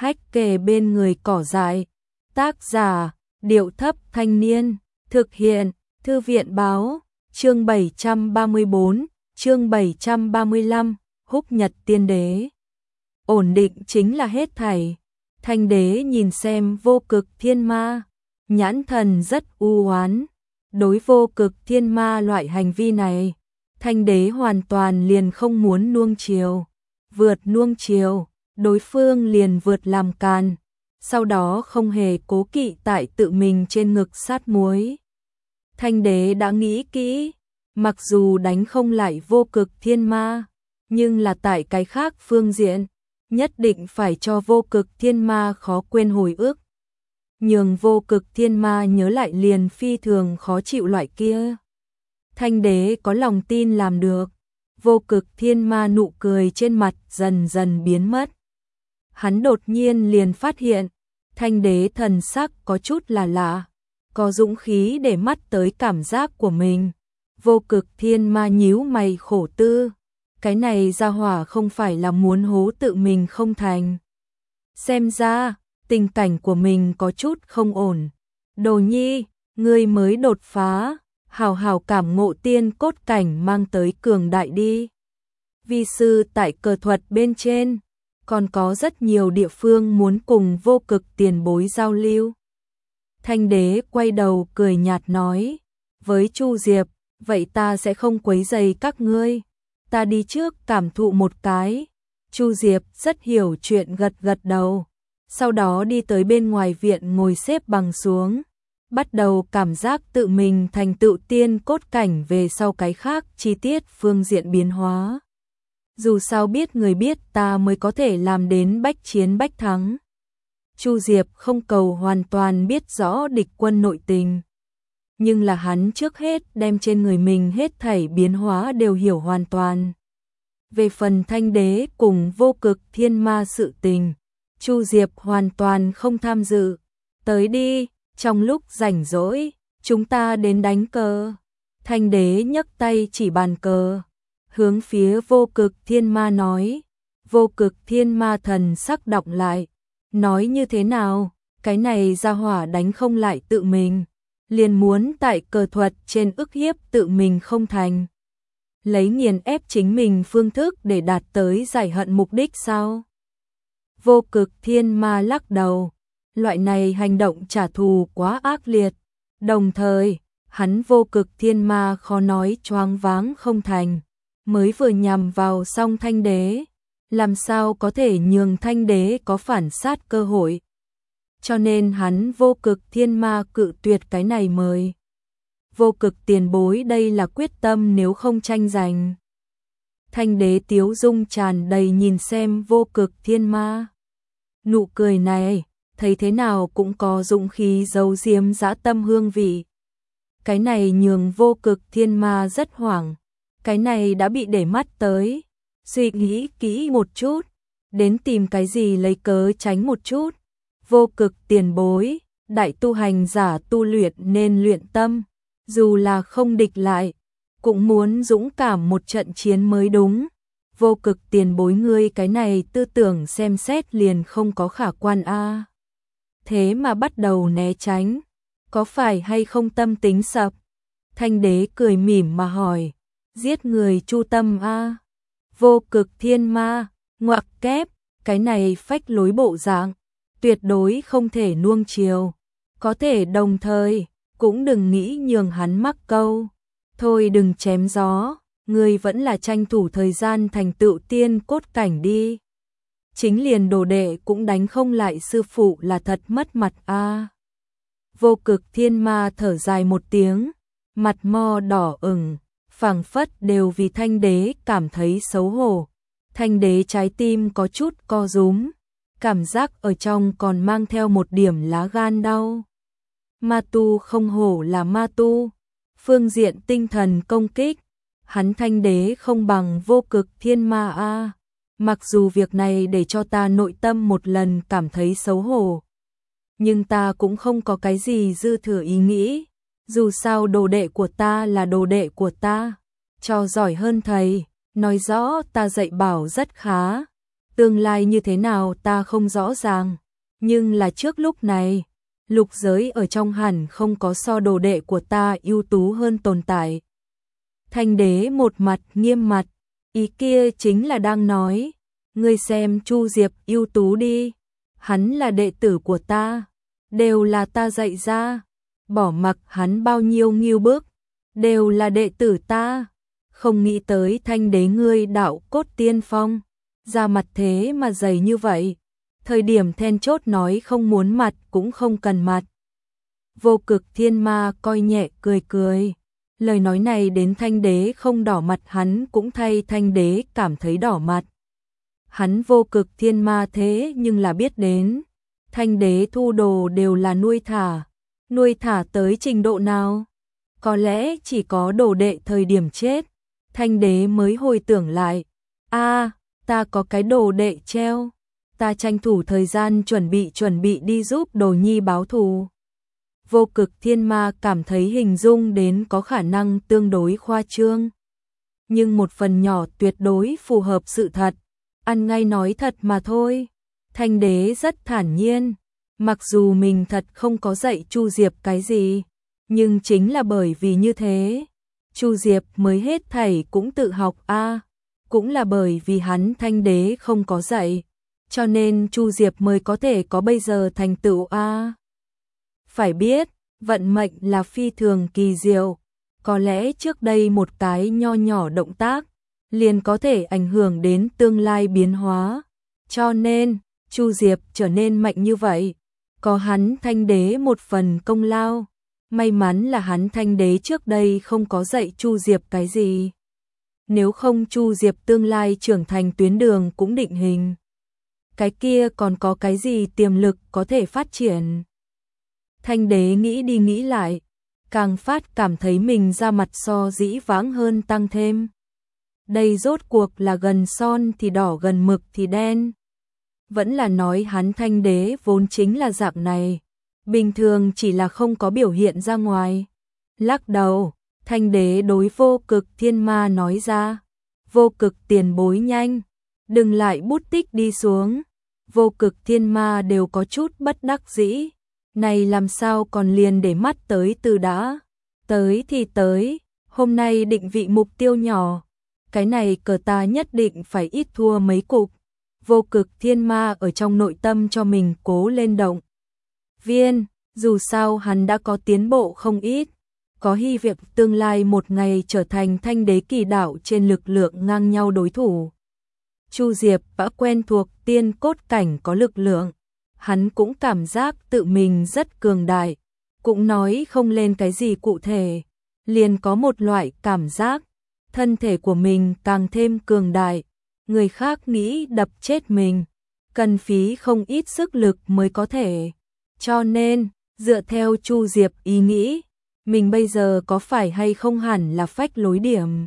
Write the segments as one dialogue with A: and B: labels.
A: hách kề bên người cỏ dại. Tác giả, Điệu Thấp Thanh Niên. Thực hiện, Thư viện Báo. Chương 734, chương 735, Húc Nhật Tiên Đế. Ổn định chính là hết thảy. Thanh đế nhìn xem Vô Cực Thiên Ma, nhãn thần rất u oán. Đối Vô Cực Thiên Ma loại hành vi này, Thanh đế hoàn toàn liền không muốn nuông chiều. Vượt nuông chiều, đối phương liền vượt làm càn, sau đó không hề cố kỵ tại tự mình trên ngực sát muối. Thanh đế đã nghĩ kỹ, mặc dù đánh không lại Vô Cực Thiên Ma, nhưng là tại cái khác phương diện, nhất định phải cho Vô Cực Thiên Ma khó quên hồi ức. Nhường Vô Cực Thiên Ma nhớ lại liền phi thường khó chịu loại kia. Thanh đế có lòng tin làm được. Vô Cực Thiên Ma nụ cười trên mặt dần dần biến mất. Hắn đột nhiên liền phát hiện, Thanh đế thần sắc có chút là lạ, có dũng khí để mắt tới cảm giác của mình. Vô Cực Thiên Ma nhíu mày khổ tư, cái này ra hỏa không phải là muốn hố tự mình không thành. Xem ra, tình cảnh của mình có chút không ổn. Đồ nhi, ngươi mới đột phá, hào hào cảm ngộ tiên cốt cảnh mang tới cường đại đi. Vi sư tại cờ thuật bên trên, còn có rất nhiều địa phương muốn cùng Vô Cực tiền bối giao lưu. Thanh đế quay đầu cười nhạt nói, với Chu Diệp, vậy ta sẽ không quấy rầy các ngươi. Ta đi trước cảm thụ một cái. Chu Diệp rất hiểu chuyện gật gật đầu, sau đó đi tới bên ngoài viện ngồi xếp bằng xuống, bắt đầu cảm giác tự mình thành tựu tiên cốt cảnh về sau cái khác chi tiết phương diện biến hóa. Dù sao biết người biết ta mới có thể làm đến bách chiến bách thắng. Chu Diệp không cầu hoàn toàn biết rõ địch quân nội tình, nhưng là hắn trước hết đem trên người mình hết thảy biến hóa đều hiểu hoàn toàn. Về phần Thanh đế cùng Vô Cực Thiên Ma sự tình, Chu Diệp hoàn toàn không tham dự. Tới đi, trong lúc rảnh rỗi, chúng ta đến đánh cờ. Thanh đế nhấc tay chỉ bàn cờ, hướng phía Vô Cực Thiên Ma nói. Vô Cực Thiên Ma thần sắc đọc lại, nói như thế nào, cái này ra hỏa đánh không lại tự mình, liền muốn tại cờ thuật trên ức hiếp tự mình không thành. Lấy nghiền ép chính mình phương thức để đạt tới giải hận mục đích sao? Vô Cực Thiên Ma lắc đầu, loại này hành động trả thù quá ác liệt, đồng thời, hắn Vô Cực Thiên Ma khó nói choáng váng không thành, mới vừa nhằm vào xong Thanh đế, làm sao có thể nhường Thanh đế có phản sát cơ hội. Cho nên hắn Vô Cực Thiên Ma cự tuyệt cái này mời. Vô Cực tiền bối đây là quyết tâm nếu không tranh giành. Thanh đế tiếu dung tràn đầy nhìn xem Vô Cực Thiên Ma. Nụ cười này, thấy thế nào cũng có dũng khí giấu giếm dã tâm hương vị. Cái này nhường Vô Cực Thiên Ma rất hoảng. Cái này đã bị để mắt tới. Suy nghĩ kỹ một chút, đến tìm cái gì lấy cớ tránh một chút. Vô Cực tiền bối, đại tu hành giả tu luyện nên luyện tâm, dù là không địch lại, cũng muốn dũng cảm một trận chiến mới đúng. Vô Cực tiền bối ngươi cái này tư tưởng xem xét liền không có khả quan a. Thế mà bắt đầu né tránh, có phải hay không tâm tính sập? Thanh đế cười mỉm mà hỏi, giết người chu tâm a. Vô Cực Thiên Ma, ngoặc kép, cái này phách lối bộ dạng, tuyệt đối không thể nuông chiều. Có thể đồng thời, cũng đừng nghĩ nhường hắn mắc câu. Thôi đừng chém gió, ngươi vẫn là tranh thủ thời gian thành tựu tiên cốt cảnh đi. Chính liền đồ đệ cũng đánh không lại sư phụ là thật mất mặt a. Vô Cực Thiên Ma thở dài một tiếng, mặt mo đỏ ửng, phảng phất đều vì Thanh đế cảm thấy xấu hổ. Thanh đế trái tim có chút co rúm, cảm giác ở trong còn mang theo một điểm lá gan đau. Ma tu không hổ là ma tu, phương diện tinh thần công kích, hắn Thanh đế không bằng Vô Cực Thiên Ma a. Mặc dù việc này để cho ta nội tâm một lần cảm thấy xấu hổ, nhưng ta cũng không có cái gì dư thừa ý nghĩ. Dù sao đồ đệ của ta là đồ đệ của ta, cho giỏi hơn thầy, nói rõ ta dạy bảo rất khá. tương lai như thế nào ta không rõ ràng, nhưng là trước lúc này, lục giới ở trong hẳn không có so đồ đệ của ta ưu tú hơn tồn tại. Thanh đế một mặt nghiêm mặt, ý kia chính là đang nói, ngươi xem Chu Diệp ưu tú đi, hắn là đệ tử của ta, đều là ta dạy ra, bỏ mặc hắn bao nhiêu nghiêu bước, đều là đệ tử ta, không nghĩ tới thanh đế ngươi đạo cốt tiên phong, ra mặt thế mà dày như vậy, thời điểm then chốt nói không muốn mặt cũng không cần mặt. Vô Cực Thiên Ma coi nhẹ cười cười, lời nói này đến thanh đế không đỏ mặt hắn cũng thay thanh đế cảm thấy đỏ mặt. Hắn Vô Cực Thiên Ma thế nhưng là biết đến, thanh đế thu đồ đều là nuôi thả tới trình độ nào? Có lẽ chỉ có đồ đệ thời điểm chết, thanh đế mới hồi tưởng lại, ta có cái đồ đệ treo, ta tranh thủ thời gian chuẩn bị đi giúp đồ nhi báo thù. Vô Cực Thiên Ma cảm thấy hình dung đến có khả năng tương đối khoa trương, nhưng một phần nhỏ tuyệt đối phù hợp sự thật, ăn ngay nói thật mà thôi. Thanh đế rất thản nhiên, mặc dù mình thật không có dạy Chu Diệp cái gì, nhưng chính là bởi vì như thế, Chu Diệp mới hết thảy cũng tự học cũng là bởi vì hắn thanh đế không có dạy, cho nên Chu Diệp mới có thể có bây giờ thành tựu Phải biết, vận mệnh là phi thường kỳ diệu, có lẽ trước đây một cái nho nhỏ động tác liền có thể ảnh hưởng đến tương lai biến hóa, cho nên Chu Diệp trở nên mạnh như vậy, có hắn thanh đế một phần công lao. May mắn là hắn thanh đế trước đây không có dạy Chu Diệp cái gì. Nếu không Chu Diệp tương lai trưởng thành tuyến đường cũng định hình. Cái kia còn có cái gì tiềm lực có thể phát triển. Thanh đế nghĩ đi nghĩ lại, càng phát cảm thấy mình ra mặt so dĩ vãng hơn tăng thêm. Đây rốt cuộc là gần son thì đỏ gần mực thì đen. Vẫn là nói hắn thanh đế vốn chính là dạng này. Bình thường chỉ là không có biểu hiện ra ngoài. Lắc đầu, thanh đế đối Vô Cực Thiên Ma nói ra. Vô Cực tiền bối nhanh, đừng lại bút tích đi xuống. Vô Cực Thiên Ma đều có chút bất đắc dĩ. Này làm sao còn liền để mắt tới từ đã. Tới thì tới, hôm nay định vị mục tiêu nhỏ. Cái này cờ ta nhất định phải ít thua mấy cục. Vô Cực Thiên Ma ở trong nội tâm cho mình cố lên động viên, dù sao hắn đã có tiến bộ không ít, có hy vọng tương lai một ngày trở thành thanh đế kỳ đạo trên lực lượng ngang nhau đối thủ. Chu Diệp đã quen thuộc tiên cốt cảnh có lực lượng, hắn cũng cảm giác tự mình rất cường đại, cũng nói không lên cái gì cụ thể, liền có một loại cảm giác, thân thể của mình càng thêm cường đại, người khác nghĩ đập chết mình, cần phí không ít sức lực mới có thể. Cho nên, dựa theo Chu Diệp ý nghĩ, mình bây giờ có phải hay không hẳn là phách lối điểm.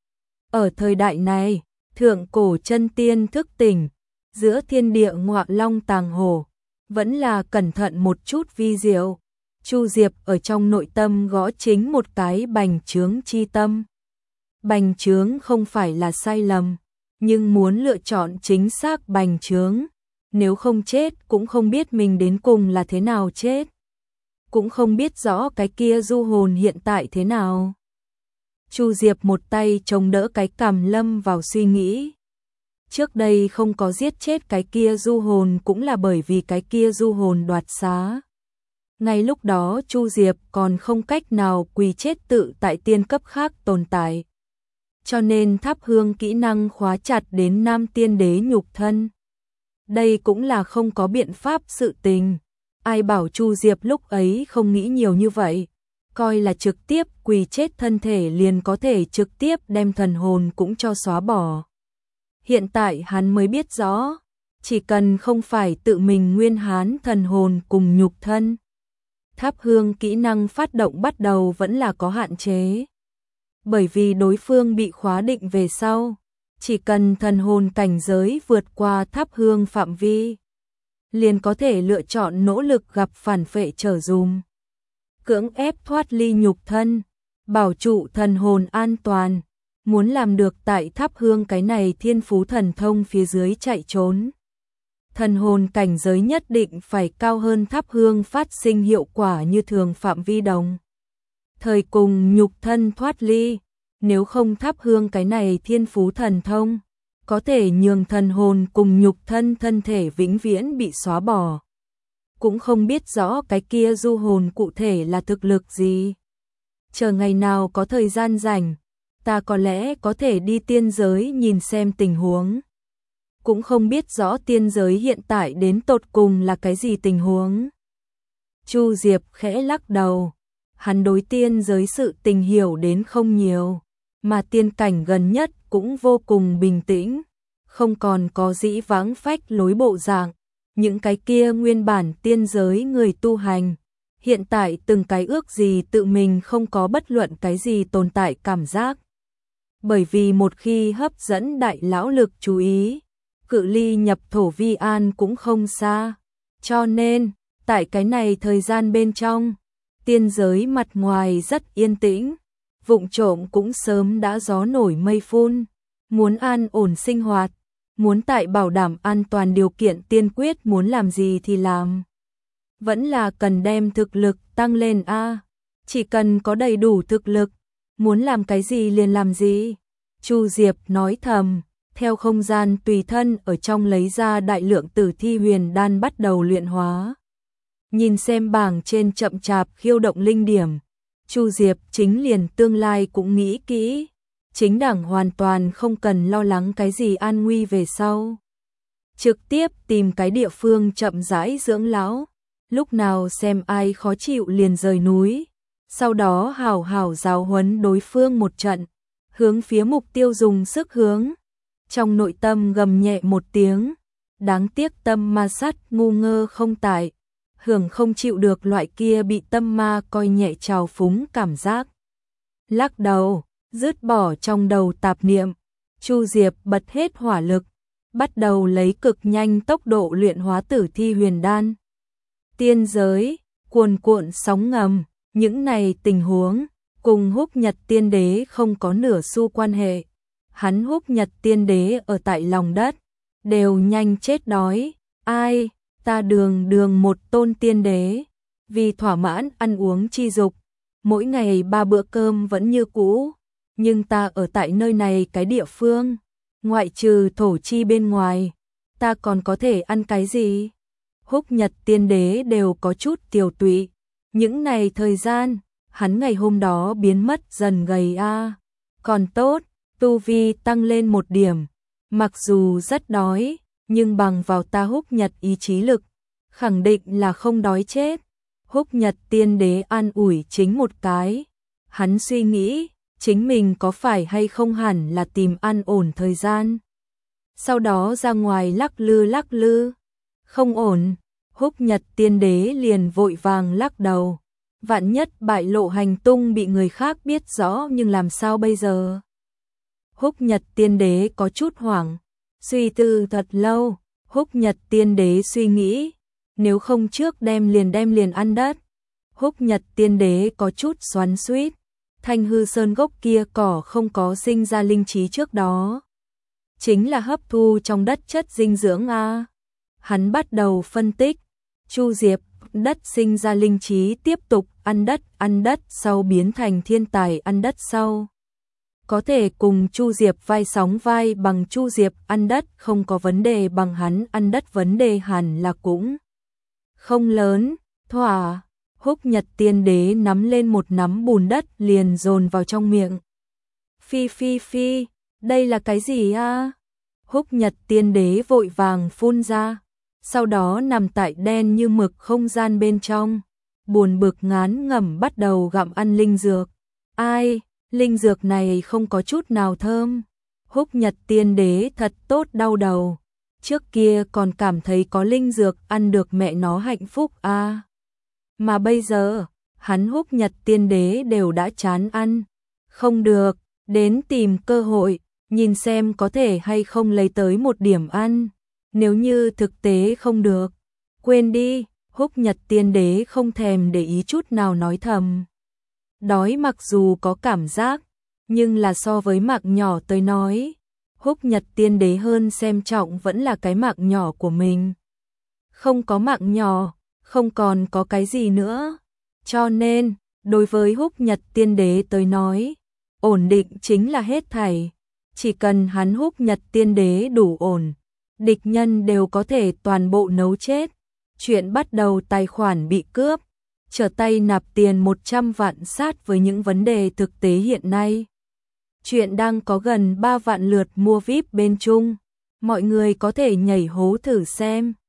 A: Ở thời đại này, thượng cổ chân tiên thức tỉnh, giữa thiên địa ngọa long tàng hổ, vẫn là cẩn thận một chút vi diệu. Chu Diệp ở trong nội tâm gõ chính một cái bành trướng chi tâm. Bành trướng không phải là sai lầm, nhưng muốn lựa chọn chính xác bành trướng. Nếu không chết cũng không biết mình đến cùng là thế nào chết. Cũng không biết rõ cái kia du hồn hiện tại thế nào. Chu Diệp một tay chống đỡ cái cằm lâm vào suy nghĩ. Trước đây không có giết chết cái kia du hồn cũng là bởi vì cái kia du hồn đoạt xá. Ngay lúc đó Chu Diệp còn không cách nào quỳ chết tự tại tiên cấp khác tồn tại. Cho nên thắp hương kỹ năng khóa chặt đến nam tiên đế nhục thân. Đây cũng là không có biện pháp sự tình. Ai bảo Chu Diệp lúc ấy không nghĩ nhiều như vậy. Coi là trực tiếp quỳ chết thân thể liền có thể trực tiếp đem thần hồn cũng cho xóa bỏ. Hiện tại hắn mới biết rõ. Chỉ cần không phải tự mình nguyên hán thần hồn cùng nhục thân. Thắp hương kỹ năng phát động bắt đầu vẫn là có hạn chế. Bởi vì đối phương bị khóa định về sau. Chỉ cần thần hồn cảnh giới vượt qua thắp hương phạm vi, liền có thể lựa chọn nỗ lực gặp phản phệ trở dùm. Cưỡng ép thoát ly nhục thân, bảo trụ thần hồn an toàn, muốn làm được tại thắp hương cái này thiên phú thần thông phía dưới chạy trốn. Thần hồn cảnh giới nhất định phải cao hơn thắp hương phát sinh hiệu quả như thường phạm vi đồng. Thời cùng nhục thân thoát ly, nếu không thắp hương cái này thiên phú thần thông, có thể nhường thần hồn cùng nhục thân thân thể vĩnh viễn bị xóa bỏ. Cũng không biết rõ cái kia du hồn cụ thể là thực lực gì. Chờ ngày nào có thời gian rảnh, ta có lẽ có thể đi tiên giới nhìn xem tình huống. Cũng không biết rõ tiên giới hiện tại đến tột cùng là cái gì tình huống. Chu Diệp khẽ lắc đầu, hắn đối tiên giới sự tình hiểu đến không nhiều, mà tiên cảnh gần nhất cũng vô cùng bình tĩnh, không còn có dĩ vãng phách lối bộ dạng. Những cái kia nguyên bản tiên giới người tu hành, hiện tại từng cái ước gì tự mình không có bất luận cái gì tồn tại cảm giác. Bởi vì một khi hấp dẫn đại lão lực chú ý, cự ly nhập thổ vi an cũng không xa. Cho nên, tại cái này thời gian bên trong, tiên giới mặt ngoài rất yên tĩnh, vụng trộm cũng sớm đã gió nổi mây phun, muốn an ổn sinh hoạt. Muốn tại bảo đảm an toàn điều kiện tiên quyết muốn làm gì thì làm. Vẫn là cần đem thực lực tăng lên a. Chỉ cần có đầy đủ thực lực, muốn làm cái gì liền làm gì. Chu Diệp nói thầm, theo không gian tùy thân ở trong lấy ra đại lượng tử thi huyền đan bắt đầu luyện hóa. Nhìn xem bảng trên chậm chạp khiêu động linh điểm, Chu Diệp chính liền tương lai cũng nghĩ kỹ. Chính đảng hoàn toàn không cần lo lắng cái gì an nguy về sau. Trực tiếp tìm cái địa phương chậm rãi dưỡng lão, lúc nào xem ai khó chịu liền rời núi, sau đó hào hào giáo huấn đối phương một trận, hướng phía mục tiêu dùng sức hướng. Trong nội tâm gầm nhẹ một tiếng, đáng tiếc tâm ma sắt ngu ngơ không tại, hưởng không chịu được loại kia bị tâm ma coi nhẹ trào phúng cảm giác. Lắc đầu, dứt bỏ trong đầu tạp niệm, Chu Diệp bật hết hỏa lực, bắt đầu lấy cực nhanh tốc độ luyện hóa tử thi huyền đan. Tiên giới, cuồn cuộn sóng ngầm, những này tình huống, cùng Húc Nhật Tiên Đế không có nửa xu quan hệ. Hắn Húc Nhật Tiên Đế ở tại lòng đất, đều nhanh chết đói. Ai, ta đường một tôn tiên đế, vì thỏa mãn ăn uống chi dục, mỗi ngày 3 bữa cơm vẫn như cũ. Nhưng ta ở tại nơi này cái địa phương, ngoại trừ thổ chi bên ngoài, ta còn có thể ăn cái gì? Húc Nhật Tiên Đế đều có chút tiều tụy. Những này thời gian, hắn ngày hôm đó biến mất dần gầy a. Còn tốt, tu vi tăng lên một điểm. Mặc dù rất đói, nhưng bằng vào ta Húc Nhật ý chí lực, khẳng định là không đói chết. Húc Nhật Tiên Đế an ủi chính một cái. Hắn suy nghĩ, chính mình có phải hay không hẳn là tìm an ổn thời gian. Sau đó ra ngoài lắc lư. Không ổn, Húc Nhật Tiên Đế liền vội vàng lắc đầu. Vạn nhất bại lộ hành tung bị người khác biết rõ nhưng làm sao bây giờ? Húc Nhật Tiên Đế có chút hoảng, suy tư thật lâu. Húc Nhật Tiên Đế suy nghĩ, nếu không trước đem liền ăn đất. Húc Nhật Tiên Đế có chút xoắn xuýt. Thanh hư sơn gốc kia cỏ không có sinh ra linh trí trước đó, chính là hấp thu trong đất chất dinh dưỡng a. Hắn bắt đầu phân tích, Chu Diệp, đất sinh ra linh trí tiếp tục ăn đất sau biến thành thiên tài ăn đất sau. Có thể cùng Chu Diệp vai sóng vai bằng Chu Diệp ăn đất không có vấn đề bằng hắn ăn đất vấn đề hẳn là cũng không lớn, thỏa. Húc Nhật Tiên Đế nắm lên một nắm bùn đất liền dồn vào trong miệng. Phi, đây là cái gì a? Húc Nhật Tiên Đế vội vàng phun ra, sau đó nằm tại đen như mực không gian bên trong, buồn bực ngán ngẩm bắt đầu gặm ăn linh dược. Ai, linh dược này không có chút nào thơm. Húc Nhật Tiên Đế thật tốt đau đầu, trước kia còn cảm thấy có linh dược ăn được mẹ nó hạnh phúc a. Mà bây giờ, hắn Húc Nhật Tiên Đế đều đã chán ăn. Không được, đến tìm cơ hội, nhìn xem có thể hay không lấy tới một điểm ăn. Nếu như thực tế không được, quên đi, Húc Nhật Tiên Đế không thèm để ý chút nào nói thầm. Đói mặc dù có cảm giác, Nhưng là so với mạng nhỏ tới nói, Húc Nhật Tiên Đế hơn xem trọng vẫn là cái mạng nhỏ của mình. Không có mạng nhỏ, không còn có cái gì nữa. Cho nên, đối với Húc Nhật Tiên Đế tới nói, ổn định chính là hết thảy. Chỉ cần hắn Húc Nhật Tiên Đế đủ ổn, địch nhân đều có thể toàn bộ nấu chết. Chuyện bắt đầu tài khoản bị cướp, trở tay nạp tiền 100 vạn sát với những vấn đề thực tế hiện nay. Chuyện đang có gần 3 vạn lượt mua VIP bên Trung, mọi người có thể nhảy hố thử xem.